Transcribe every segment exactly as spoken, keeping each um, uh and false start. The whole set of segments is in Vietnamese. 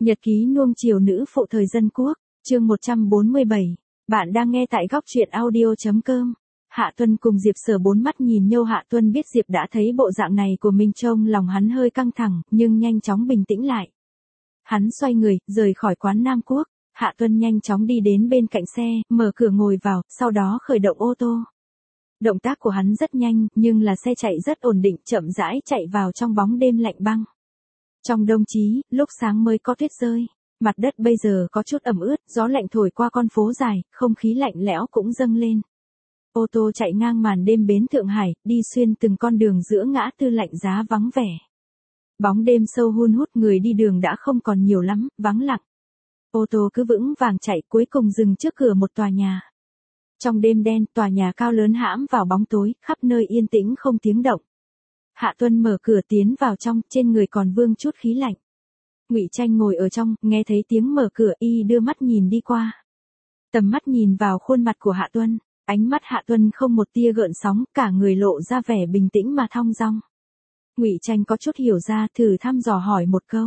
Nhật ký nuông chiều nữ phụ thời dân quốc, chương một trăm bốn mươi bảy. Bạn đang nghe tại góc truyện audio.com. Hạ Tuân cùng Diệp Sở bốn mắt nhìn nhau. Hạ Tuân biết Diệp đã thấy bộ dạng này của mình, trông lòng hắn hơi căng thẳng, nhưng nhanh chóng bình tĩnh lại. Hắn xoay người, rời khỏi quán Nam Quốc. Hạ Tuân nhanh chóng đi đến bên cạnh xe, mở cửa ngồi vào, sau đó khởi động ô tô. Động tác của hắn rất nhanh, nhưng là xe chạy rất ổn định, chậm rãi chạy vào trong bóng đêm lạnh băng. Trong đông chí, lúc sáng mới có tuyết rơi, mặt đất bây giờ có chút ẩm ướt, gió lạnh thổi qua con phố dài, không khí lạnh lẽo cũng dâng lên. Ô tô chạy ngang màn đêm bến Thượng Hải, đi xuyên từng con đường giữa ngã tư lạnh giá vắng vẻ. Bóng đêm sâu hun hút, người đi đường đã không còn nhiều lắm, vắng lặng. Ô tô cứ vững vàng chạy, cuối cùng dừng trước cửa một tòa nhà. Trong đêm đen, tòa nhà cao lớn hãm vào bóng tối, khắp nơi yên tĩnh không tiếng động. Hạ Tuân mở cửa tiến vào trong, trên người còn vương chút khí lạnh. Ngụy Tranh ngồi ở trong, nghe thấy tiếng mở cửa, y đưa mắt nhìn đi qua. Tầm mắt nhìn vào khuôn mặt của Hạ Tuân, ánh mắt Hạ Tuân không một tia gợn sóng, cả người lộ ra vẻ bình tĩnh mà thong dong. Ngụy Tranh có chút hiểu ra, thử thăm dò hỏi một câu.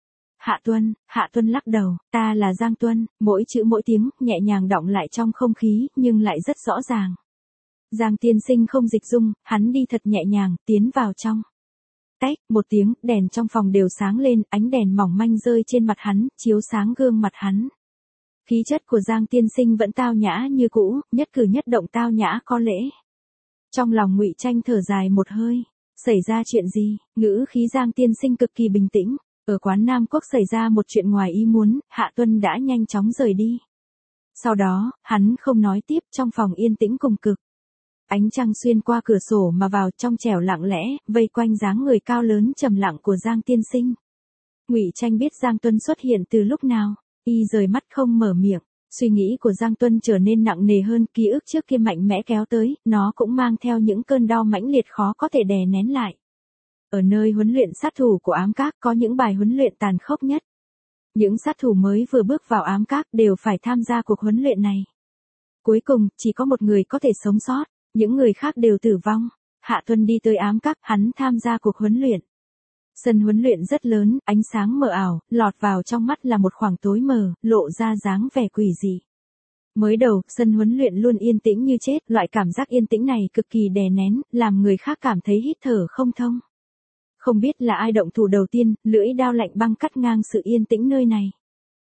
Hạ Tuân, Hạ Tuân lắc đầu, ta là Giang Tuân, mỗi chữ mỗi tiếng, nhẹ nhàng đọng lại trong không khí, nhưng lại rất rõ ràng. Giang tiên sinh không dịch dung, hắn đi thật nhẹ nhàng, tiến vào trong. Tách, một tiếng, đèn trong phòng đều sáng lên, ánh đèn mỏng manh rơi trên mặt hắn, chiếu sáng gương mặt hắn. Khí chất của Giang tiên sinh vẫn tao nhã như cũ, nhất cử nhất động tao nhã có lễ. Trong lòng Ngụy Tranh thở dài một hơi, xảy ra chuyện gì? Ngữ khí Giang tiên sinh cực kỳ bình tĩnh. Ở quán Nam Quốc xảy ra một chuyện ngoài ý muốn, Hạ Tuân đã nhanh chóng rời đi. Sau đó, hắn không nói tiếp, trong phòng yên tĩnh cùng cực. Ánh trăng xuyên qua cửa sổ mà vào, trong trẻo lặng lẽ, vây quanh dáng người cao lớn trầm lặng của Giang tiên sinh. Ngụy Tranh biết Giang Tuân xuất hiện từ lúc nào, y rời mắt không mở miệng. Suy nghĩ của Giang Tuân trở nên nặng nề hơn, ký ức trước kia mạnh mẽ kéo tới, nó cũng mang theo những cơn đau mãnh liệt khó có thể đè nén lại. Ở nơi huấn luyện sát thủ của ám các có những bài huấn luyện tàn khốc nhất. Những sát thủ mới vừa bước vào ám các đều phải tham gia cuộc huấn luyện này. Cuối cùng, chỉ có một người có thể sống sót, những người khác đều tử vong. Hạ Tuân đi tới ám các, hắn tham gia cuộc huấn luyện. Sân huấn luyện rất lớn, ánh sáng mờ ảo, lọt vào trong mắt là một khoảng tối mờ, lộ ra dáng vẻ quỷ dị. Mới đầu, sân huấn luyện luôn yên tĩnh như chết, loại cảm giác yên tĩnh này cực kỳ đè nén, làm người khác cảm thấy hít thở không thông. Không biết là ai động thủ đầu tiên, lưỡi đao lạnh băng cắt ngang sự yên tĩnh nơi này.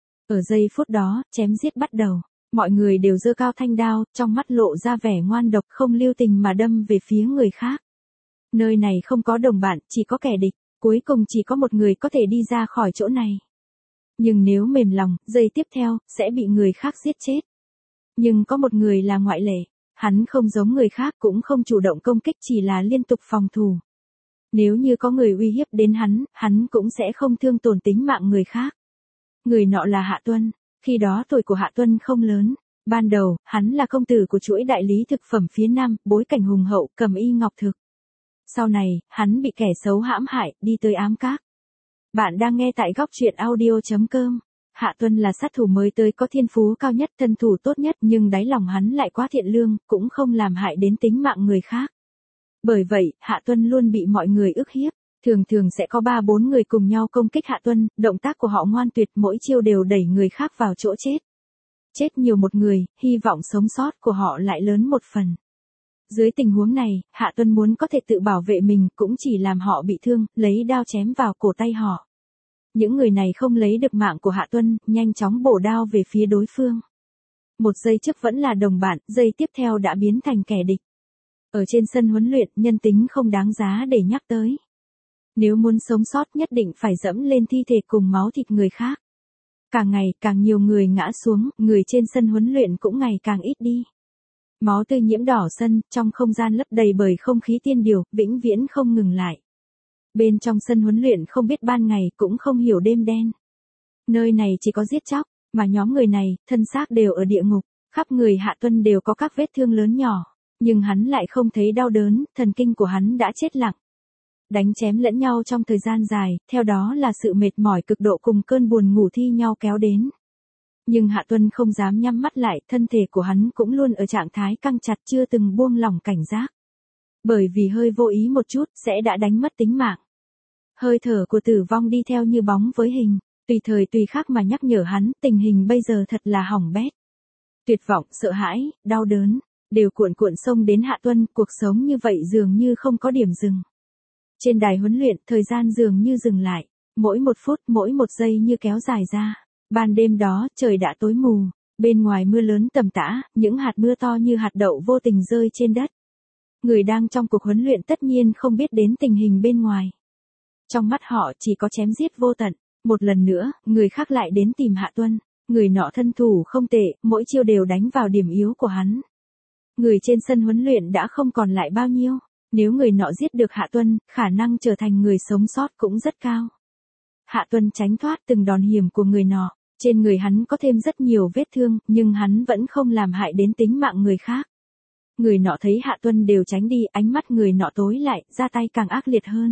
Ở giây phút đó, chém giết bắt đầu. Mọi người đều giơ cao thanh đao, trong mắt lộ ra vẻ ngoan độc, không lưu tình mà đâm về phía người khác. Nơi này không có đồng bạn, chỉ có kẻ địch. Cuối cùng chỉ có một người có thể đi ra khỏi chỗ này. Nhưng nếu mềm lòng, giây tiếp theo, sẽ bị người khác giết chết. Nhưng có một người là ngoại lệ. Hắn không giống người khác, cũng không chủ động công kích, chỉ là liên tục phòng thủ. Nếu như có người uy hiếp đến hắn, hắn cũng sẽ không thương tổn tính mạng người khác. Người nọ là Hạ Tuân. Khi đó tuổi của Hạ Tuân không lớn. Ban đầu, hắn là công tử của chuỗi đại lý thực phẩm phía Nam, bối cảnh hùng hậu, cầm y ngọc thực. Sau này, hắn bị kẻ xấu hãm hại, đi tới ám các. Bạn đang nghe tại góc truyện audio.com. Hạ Tuân là sát thủ mới tới, có thiên phú cao nhất, thân thủ tốt nhất, nhưng đáy lòng hắn lại quá thiện lương, cũng không làm hại đến tính mạng người khác. Bởi vậy, Hạ Tuân luôn bị mọi người ức hiếp. Thường thường sẽ có ba bốn người cùng nhau công kích Hạ Tuân, động tác của họ ngoan tuyệt, mỗi chiêu đều đẩy người khác vào chỗ chết. Chết nhiều một người, hy vọng sống sót của họ lại lớn một phần. Dưới tình huống này, Hạ Tuân muốn có thể tự bảo vệ mình, cũng chỉ làm họ bị thương, lấy đao chém vào cổ tay họ. Những người này không lấy được mạng của Hạ Tuân, nhanh chóng bổ đao về phía đối phương. Một giây trước vẫn là đồng bạn, giây tiếp theo đã biến thành kẻ địch. Ở trên sân huấn luyện, nhân tính không đáng giá để nhắc tới. Nếu muốn sống sót nhất định phải dẫm lên thi thể cùng máu thịt người khác. Càng ngày, càng nhiều người ngã xuống, người trên sân huấn luyện cũng ngày càng ít đi. Máu tươi nhiễm đỏ sân, trong không gian lấp đầy bởi không khí tiên điều, vĩnh viễn không ngừng lại. Bên trong sân huấn luyện không biết ban ngày, cũng không hiểu đêm đen. Nơi này chỉ có giết chóc, mà nhóm người này, thân xác đều ở địa ngục, khắp người Hạ Tuân đều có các vết thương lớn nhỏ. Nhưng hắn lại không thấy đau đớn, thần kinh của hắn đã chết lặng. Đánh chém lẫn nhau trong thời gian dài, theo đó là sự mệt mỏi cực độ cùng cơn buồn ngủ thi nhau kéo đến. Nhưng Hạ Tuân không dám nhắm mắt lại, thân thể của hắn cũng luôn ở trạng thái căng chặt, chưa từng buông lỏng cảnh giác. Bởi vì hơi vô ý một chút, sẽ đã đánh mất tính mạng. Hơi thở của tử vong đi theo như bóng với hình. Tùy thời tùy khắc mà nhắc nhở hắn, tình hình bây giờ thật là hỏng bét. Tuyệt vọng, sợ hãi, đau đớn, đều cuộn cuộn xông đến Hạ Tuân, cuộc sống như vậy dường như không có điểm dừng. Trên đài huấn luyện, thời gian dường như dừng lại, mỗi một phút, mỗi một giây như kéo dài ra. Ban đêm đó, trời đã tối mù, bên ngoài mưa lớn tầm tã, những hạt mưa to như hạt đậu vô tình rơi trên đất. Người đang trong cuộc huấn luyện tất nhiên không biết đến tình hình bên ngoài. Trong mắt họ chỉ có chém giết vô tận. Một lần nữa, người khác lại đến tìm Hạ Tuân. Người nọ thân thủ không tệ, mỗi chiêu đều đánh vào điểm yếu của hắn. Người trên sân huấn luyện đã không còn lại bao nhiêu. Nếu người nọ giết được Hạ Tuân, khả năng trở thành người sống sót cũng rất cao. Hạ Tuân tránh thoát từng đòn hiểm của người nọ. Trên người hắn có thêm rất nhiều vết thương, nhưng hắn vẫn không làm hại đến tính mạng người khác. Người nọ thấy Hạ Tuân đều tránh đi, ánh mắt người nọ tối lại, ra tay càng ác liệt hơn.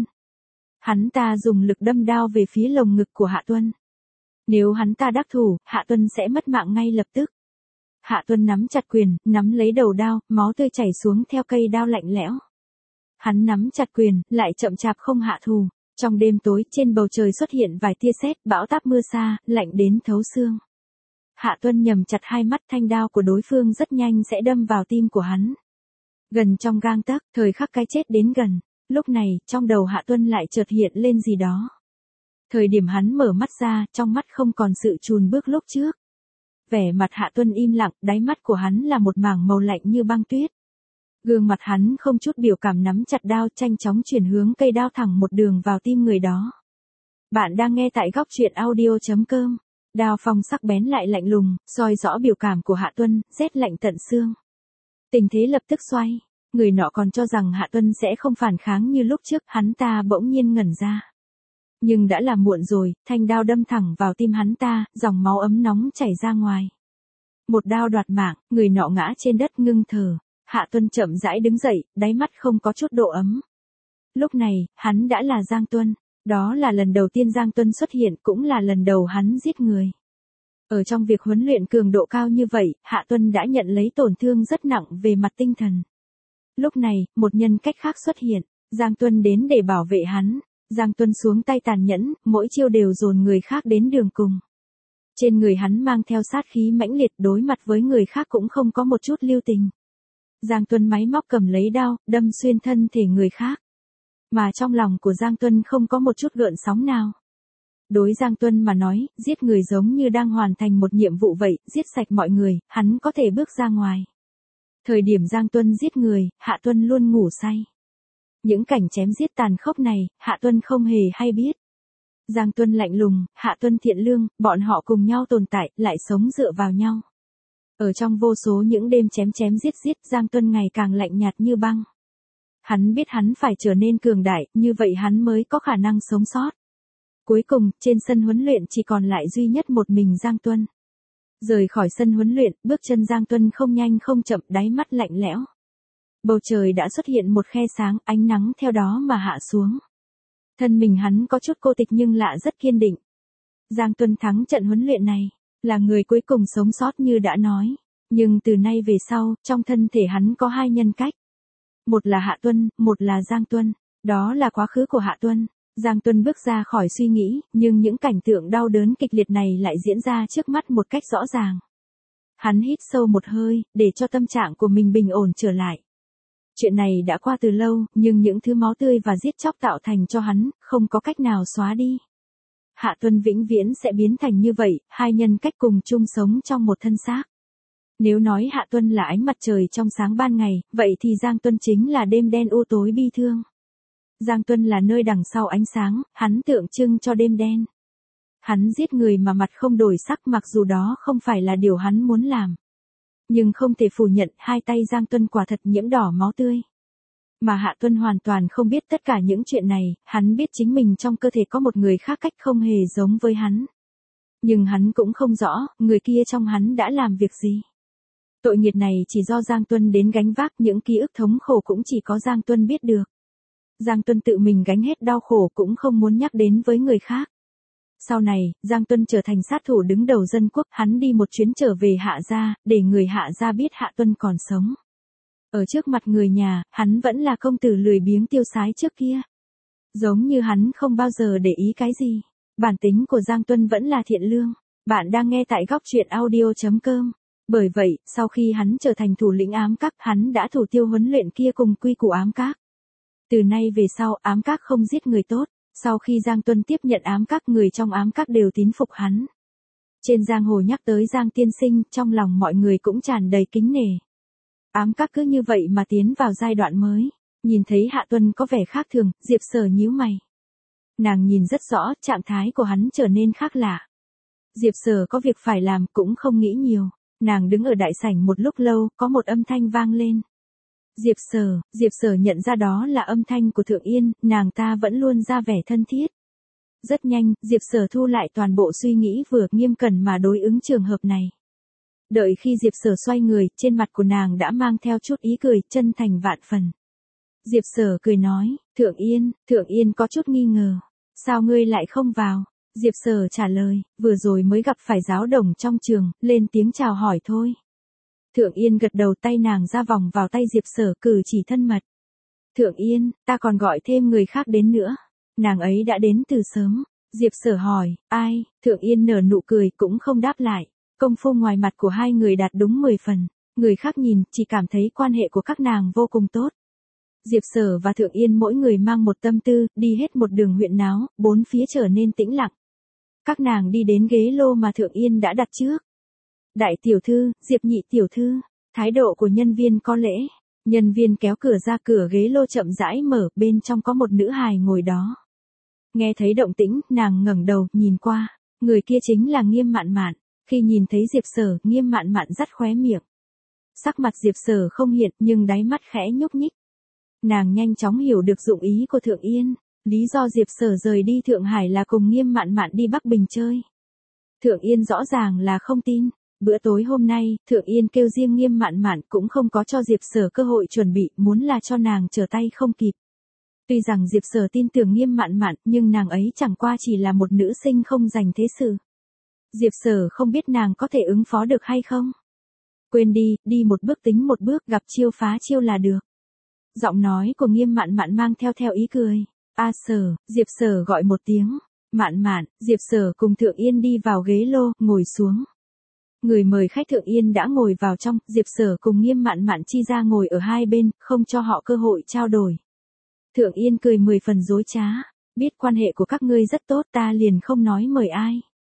Hắn ta dùng lực đâm đao về phía lồng ngực của Hạ Tuân. Nếu hắn ta đắc thủ, Hạ Tuân sẽ mất mạng ngay lập tức. Hạ Tuân nắm chặt quyền, nắm lấy đầu đao, máu tươi chảy xuống theo cây đao lạnh lẽo. Hắn nắm chặt quyền, lại chậm chạp không hạ thủ. Trong đêm tối, trên bầu trời xuất hiện vài tia sét, bão táp mưa xa, lạnh đến thấu xương. Hạ Tuân nhầm chặt hai mắt, thanh đao của đối phương rất nhanh sẽ đâm vào tim của hắn. Gần trong gang tấc, thời khắc cái chết đến gần. Lúc này, trong đầu Hạ Tuân lại chợt hiện lên gì đó. Thời điểm hắn mở mắt ra, trong mắt không còn sự chùn bước lúc trước. Vẻ mặt Hạ Tuân im lặng, đáy mắt của hắn là một mảng màu lạnh như băng tuyết. Gương mặt hắn không chút biểu cảm nắm chặt đao, nhanh chóng chuyển hướng cây đao thẳng một đường vào tim người đó. Bạn đang nghe tại góc truyện audio chấm com. Đao phong sắc bén lại lạnh lùng, soi rõ biểu cảm của Hạ Tuân, rét lạnh tận xương. Tình thế lập tức xoay. Người nọ còn cho rằng Hạ Tuân sẽ không phản kháng như lúc trước, hắn ta bỗng nhiên ngẩn ra. Nhưng đã là muộn rồi, thanh đao đâm thẳng vào tim hắn ta, dòng máu ấm nóng chảy ra ngoài. Một đao đoạt mạng, người nọ ngã trên đất ngưng thở. Hạ Tuân chậm rãi đứng dậy, đáy mắt không có chút độ ấm. Lúc này, hắn đã là Giang Tuân. Đó là lần đầu tiên Giang Tuân xuất hiện, cũng là lần đầu hắn giết người. Ở trong việc huấn luyện cường độ cao như vậy, Hạ Tuân đã nhận lấy tổn thương rất nặng về mặt tinh thần. Lúc này, một nhân cách khác xuất hiện, Giang Tuân đến để bảo vệ hắn. Giang Tuân xuống tay tàn nhẫn, mỗi chiêu đều dồn người khác đến đường cùng. Trên người hắn mang theo sát khí mãnh liệt, đối mặt với người khác cũng không có một chút lưu tình. Giang Tuân máy móc cầm lấy đao, đâm xuyên thân thể người khác. Mà trong lòng của Giang Tuân không có một chút gợn sóng nào. Đối Giang Tuân mà nói, giết người giống như đang hoàn thành một nhiệm vụ vậy, giết sạch mọi người, hắn có thể bước ra ngoài. Thời điểm Giang Tuân giết người, Hạ Tuân luôn ngủ say. Những cảnh chém giết tàn khốc này, Hạ Tuân không hề hay biết. Giang Tuân lạnh lùng, Hạ Tuân thiện lương, bọn họ cùng nhau tồn tại, lại sống dựa vào nhau. Ở trong vô số những đêm chém chém giết giết, Giang Tuân ngày càng lạnh nhạt như băng. Hắn biết hắn phải trở nên cường đại, như vậy hắn mới có khả năng sống sót. Cuối cùng, trên sân huấn luyện chỉ còn lại duy nhất một mình Giang Tuân. Rời khỏi sân huấn luyện, bước chân Giang Tuân không nhanh không chậm, đáy mắt lạnh lẽo. Bầu trời đã xuất hiện một khe sáng, ánh nắng theo đó mà hạ xuống. Thân mình hắn có chút cô tịch nhưng lạ rất kiên định. Giang Tuân thắng trận huấn luyện này, là người cuối cùng sống sót như đã nói. Nhưng từ nay về sau, trong thân thể hắn có hai nhân cách. Một là Hạ Tuân, một là Giang Tuân. Đó là quá khứ của Hạ Tuân. Giang Tuân bước ra khỏi suy nghĩ, nhưng những cảnh tượng đau đớn kịch liệt này lại diễn ra trước mắt một cách rõ ràng. Hắn hít sâu một hơi, để cho tâm trạng của mình bình ổn trở lại. Chuyện này đã qua từ lâu, nhưng những thứ máu tươi và giết chóc tạo thành cho hắn, không có cách nào xóa đi. Hạ Tuân vĩnh viễn sẽ biến thành như vậy, hai nhân cách cùng chung sống trong một thân xác. Nếu nói Hạ Tuân là ánh mặt trời trong sáng ban ngày, vậy thì Giang Tuân chính là đêm đen u tối bi thương. Giang Tuân là nơi đằng sau ánh sáng, hắn tượng trưng cho đêm đen. Hắn giết người mà mặt không đổi sắc, mặc dù đó không phải là điều hắn muốn làm. Nhưng không thể phủ nhận, hai tay Giang Tuân quả thật nhiễm đỏ máu tươi. Mà Hạ Tuân hoàn toàn không biết tất cả những chuyện này, hắn biết chính mình trong cơ thể có một người khác cách không hề giống với hắn. Nhưng hắn cũng không rõ, người kia trong hắn đã làm việc gì. Tội nghiệp này chỉ do Giang Tuân đến gánh vác, những ký ức thống khổ cũng chỉ có Giang Tuân biết được. Giang Tuân tự mình gánh hết đau khổ cũng không muốn nhắc đến với người khác. Sau này, Giang Tuân trở thành sát thủ đứng đầu dân quốc, hắn đi một chuyến trở về Hạ gia, để người Hạ gia biết Hạ Tuân còn sống. Ở trước mặt người nhà, hắn vẫn là công tử lười biếng tiêu sái trước kia. Giống như hắn không bao giờ để ý cái gì. Bản tính của Giang Tuân vẫn là thiện lương. Bạn đang nghe tại góc truyện audio.com. Bởi vậy, sau khi hắn trở thành thủ lĩnh ám các, hắn đã thủ tiêu huấn luyện kia cùng quy củ ám các. Từ nay về sau, ám các không giết người tốt. Sau khi Giang Tuân tiếp nhận ám các, người trong ám các đều tín phục hắn. Trên giang hồ nhắc tới Giang tiên sinh, trong lòng mọi người cũng tràn đầy kính nể. Ám các cứ như vậy mà tiến vào giai đoạn mới. Nhìn thấy Hạ Tuân có vẻ khác thường, Diệp Sở nhíu mày. Nàng nhìn rất rõ, trạng thái của hắn trở nên khác lạ. Diệp Sở có việc phải làm cũng không nghĩ nhiều. Nàng đứng ở đại sảnh một lúc lâu, có một âm thanh vang lên. Diệp Sở, Diệp Sở nhận ra đó là âm thanh của Thượng Yên, nàng ta vẫn luôn ra vẻ thân thiết. Rất nhanh, Diệp Sở thu lại toàn bộ suy nghĩ vừa nghiêm cẩn mà đối ứng trường hợp này. Đợi khi Diệp Sở xoay người, trên mặt của nàng đã mang theo chút ý cười, chân thành vạn phần. Diệp Sở cười nói, Thượng Yên, Thượng Yên có chút nghi ngờ. Sao ngươi lại không vào? Diệp Sở trả lời, vừa rồi mới gặp phải giáo đồng trong trường, lên tiếng chào hỏi thôi. Thượng Yên gật đầu, tay nàng ra vòng vào tay Diệp Sở, cử chỉ thân mật. Thượng Yên, ta còn gọi thêm người khác đến nữa. Nàng ấy đã đến từ sớm. Diệp Sở hỏi, ai? Thượng Yên nở nụ cười cũng không đáp lại. Công phu ngoài mặt của hai người đạt đúng mười phần. Người khác nhìn, chỉ cảm thấy quan hệ của các nàng vô cùng tốt. Diệp Sở và Thượng Yên mỗi người mang một tâm tư, đi hết một đường huyện náo, bốn phía trở nên tĩnh lặng. Các nàng đi đến ghế lô mà Thượng Yên đã đặt trước. Đại tiểu thư, Diệp nhị tiểu thư, thái độ của nhân viên có lễ. Nhân viên kéo cửa ra, cửa ghế lô chậm rãi mở, bên trong có một nữ hài ngồi đó. Nghe thấy động tĩnh, nàng ngẩng đầu, nhìn qua. Người kia chính là Nghiêm Mạn Mạn. Khi nhìn thấy Diệp Sở, Nghiêm Mạn Mạn dắt khóe miệng. Sắc mặt Diệp Sở không hiện, nhưng đáy mắt khẽ nhúc nhích. Nàng nhanh chóng hiểu được dụng ý của Thượng Yên. Lý do Diệp Sở rời đi Thượng Hải là cùng Nghiêm Mạn Mạn đi Bắc Bình chơi. Thượng Yên rõ ràng là không tin. Bữa tối hôm nay, Thượng Yên kêu riêng Nghiêm Mạn Mạn cũng không có cho Diệp Sở cơ hội chuẩn bị, muốn là cho nàng trở tay không kịp. Tuy rằng Diệp Sở tin tưởng Nghiêm Mạn Mạn, nhưng nàng ấy chẳng qua chỉ là một nữ sinh không dành thế sự. Diệp Sở không biết nàng có thể ứng phó được hay không. Quên đi, đi một bước tính một bước, gặp chiêu phá chiêu là được. Giọng nói của Nghiêm Mạn Mạn mang theo theo ý cười. A Sở, Diệp Sở gọi một tiếng. Mạn Mạn, Diệp Sở cùng Thượng Yên đi vào ghế lô, ngồi xuống. Người mời khách Thượng Yên đã ngồi vào trong, Diệp Sở cùng Nghiêm Mạn Mạn chi ra ngồi ở hai bên, không cho họ cơ hội trao đổi. Thượng Yên cười mười phần dối trá, biết quan hệ của các ngươi rất tốt, ta liền không nói mời ai.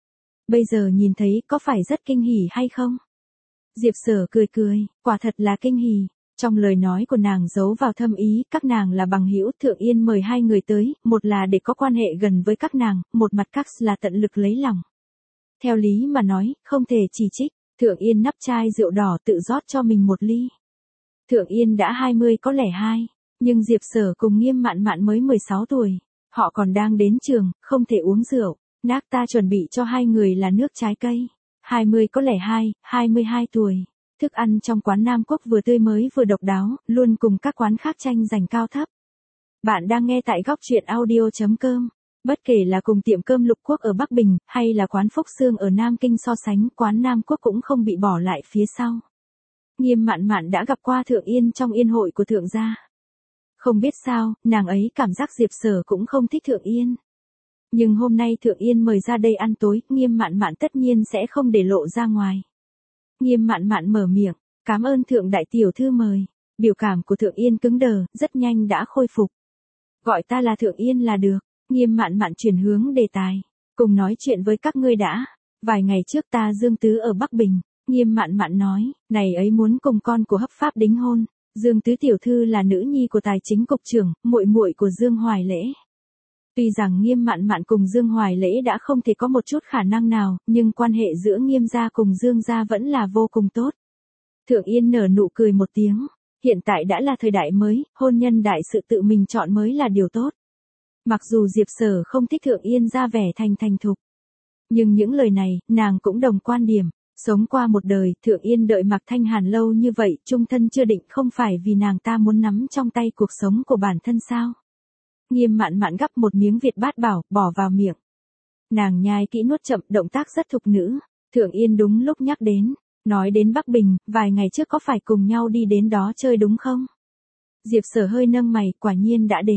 Bây giờ nhìn thấy có phải rất kinh hỉ hay không? Diệp Sở cười cười, quả thật là kinh hỉ. Trong lời nói của nàng giấu vào thâm ý, các nàng là bằng hữu. Thượng Yên mời hai người tới, một là để có quan hệ gần với các nàng, một mặt khác là tận lực lấy lòng. Theo lý mà nói, không thể chỉ trích. Thượng Yên nắp chai rượu đỏ tự rót cho mình một ly. Thượng Yên đã hai mươi có lẻ hai, nhưng Diệp Sở cùng Nghiêm Mạn Mạn mới mười sáu tuổi. Họ còn đang đến trường, không thể uống rượu. Nác ta chuẩn bị cho hai người là nước trái cây. hai mươi có lẻ hai, hai mươi hai tuổi. Thức ăn trong quán Nam Quốc vừa tươi mới vừa độc đáo, luôn cùng các quán khác tranh giành cao thấp. Bạn đang nghe tại góc truyện audio.com. Bất kể là cùng tiệm cơm Lục Quốc ở Bắc Bình, hay là quán Phúc Sương ở Nam Kinh so sánh, quán Nam Quốc cũng không bị bỏ lại phía sau. Nghiêm Mạn Mạn đã gặp qua Thượng Yên trong yên hội của Thượng gia. Không biết sao, nàng ấy cảm giác Diệp Sở cũng không thích Thượng Yên. Nhưng hôm nay Thượng Yên mời ra đây ăn tối, Nghiêm Mạn Mạn tất nhiên sẽ không để lộ ra ngoài. Nghiêm Mạn Mạn mở miệng, cảm ơn Thượng đại tiểu thư mời. Biểu cảm của Thượng Yên cứng đờ, rất nhanh đã khôi phục. Gọi ta là Thượng Yên là được. Nghiêm Mạn Mạn chuyển hướng đề tài. Cùng nói chuyện với các ngươi đã. Vài ngày trước ta Dương Tứ ở Bắc Bình. Nghiêm Mạn Mạn nói, này ấy muốn cùng con của hấp pháp đính hôn. Dương Tứ tiểu thư là nữ nhi của tài chính cục trưởng, muội muội của Dương Hoài Lễ. Tuy rằng Nghiêm Mạn Mạn cùng Dương Hoài Lễ đã không thể có một chút khả năng nào, nhưng quan hệ giữa Nghiêm gia cùng Dương gia vẫn là vô cùng tốt. Thượng Yên nở nụ cười một tiếng. Hiện tại đã là thời đại mới, hôn nhân đại sự tự mình chọn mới là điều tốt. Mặc dù Diệp Sở không thích Thượng Yên ra vẻ thành thành thục. Nhưng những lời này, nàng cũng đồng quan điểm. Sống qua một đời, Thượng Yên đợi Mạc Thanh Hàn lâu như vậy, chung thân chưa định, không phải vì nàng ta muốn nắm trong tay cuộc sống của bản thân sao? Nghiêm Mạn Mạn gắp một miếng Việt bát bảo, bỏ vào miệng. Nàng nhai kỹ nuốt chậm, động tác rất thục nữ. Thượng Yên đúng lúc nhắc đến. Nói đến Bắc Bình, vài ngày trước có phải cùng nhau đi đến đó chơi đúng không? Diệp Sở hơi nâng mày, quả nhiên đã đến.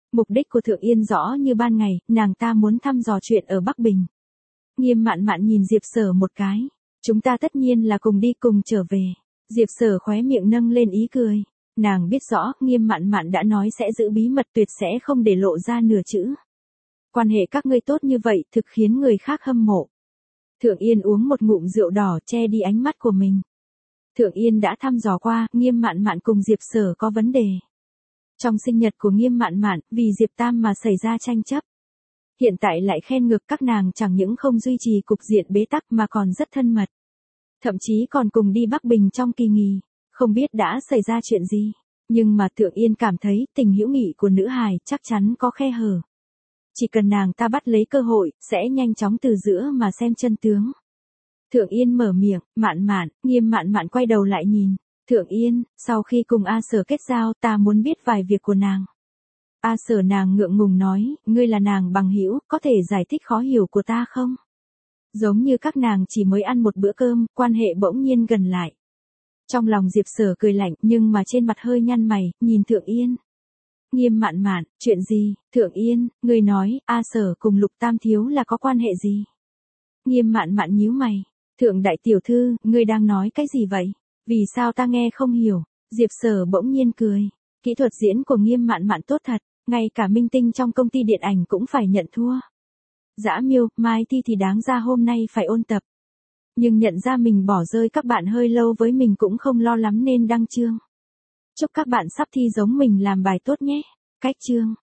Mục đích của Thượng Yên rõ như ban ngày, nàng ta muốn thăm dò chuyện ở Bắc Bình. Nghiêm Mạn Mạn nhìn Diệp Sở một cái. Chúng ta tất nhiên là cùng đi cùng trở về. Diệp Sở khóe miệng nâng lên ý cười. Nàng biết rõ, Nghiêm Mạn Mạn đã nói sẽ giữ bí mật tuyệt sẽ không để lộ ra nửa chữ. Quan hệ các ngươi tốt như vậy thực khiến người khác hâm mộ. Thượng Yên uống một ngụm rượu đỏ che đi ánh mắt của mình. Thượng Yên đã thăm dò qua, Nghiêm Mạn Mạn cùng Diệp Sở có vấn đề. Trong sinh nhật của Nghiêm Mạn Mạn, vì Diệp Tam mà xảy ra tranh chấp. Hiện tại lại khen ngược các nàng chẳng những không duy trì cục diện bế tắc mà còn rất thân mật. Thậm chí còn cùng đi Bắc Bình trong kỳ nghỉ, không biết đã xảy ra chuyện gì. Nhưng mà Thượng Yên cảm thấy tình hữu nghị của nữ hài chắc chắn có khe hở. Chỉ cần nàng ta bắt lấy cơ hội, sẽ nhanh chóng từ giữa mà xem chân tướng. Thượng Yên mở miệng, Mạn Mạn, Nghiêm Mạn Mạn quay đầu lại nhìn. Thượng Yên, sau khi cùng A Sở kết giao ta muốn biết vài việc của nàng. A Sở nàng ngượng ngùng nói, ngươi là nàng bằng hữu, có thể giải thích khó hiểu của ta không? Giống như các nàng chỉ mới ăn một bữa cơm, quan hệ bỗng nhiên gần lại. Trong lòng Diệp Sở cười lạnh nhưng mà trên mặt hơi nhăn mày, nhìn Thượng Yên. Nghiêm Mạn Mạn, chuyện gì? Thượng Yên, ngươi nói, A Sở cùng Lục Tam Thiếu là có quan hệ gì? Nghiêm Mạn Mạn nhíu mày. Thượng đại tiểu thư, ngươi đang nói cái gì vậy? Vì sao ta nghe không hiểu? Diệp Sở bỗng nhiên cười. Kỹ thuật diễn của Nghiêm Mạn Mạn tốt thật, ngay cả minh tinh trong công ty điện ảnh cũng phải nhận thua. Dã Miêu, mai thi thì đáng ra hôm nay phải ôn tập. Nhưng nhận ra mình bỏ rơi các bạn hơi lâu với mình cũng không lo lắm nên đăng chương. Chúc các bạn sắp thi giống mình làm bài tốt nhé. Cách chương.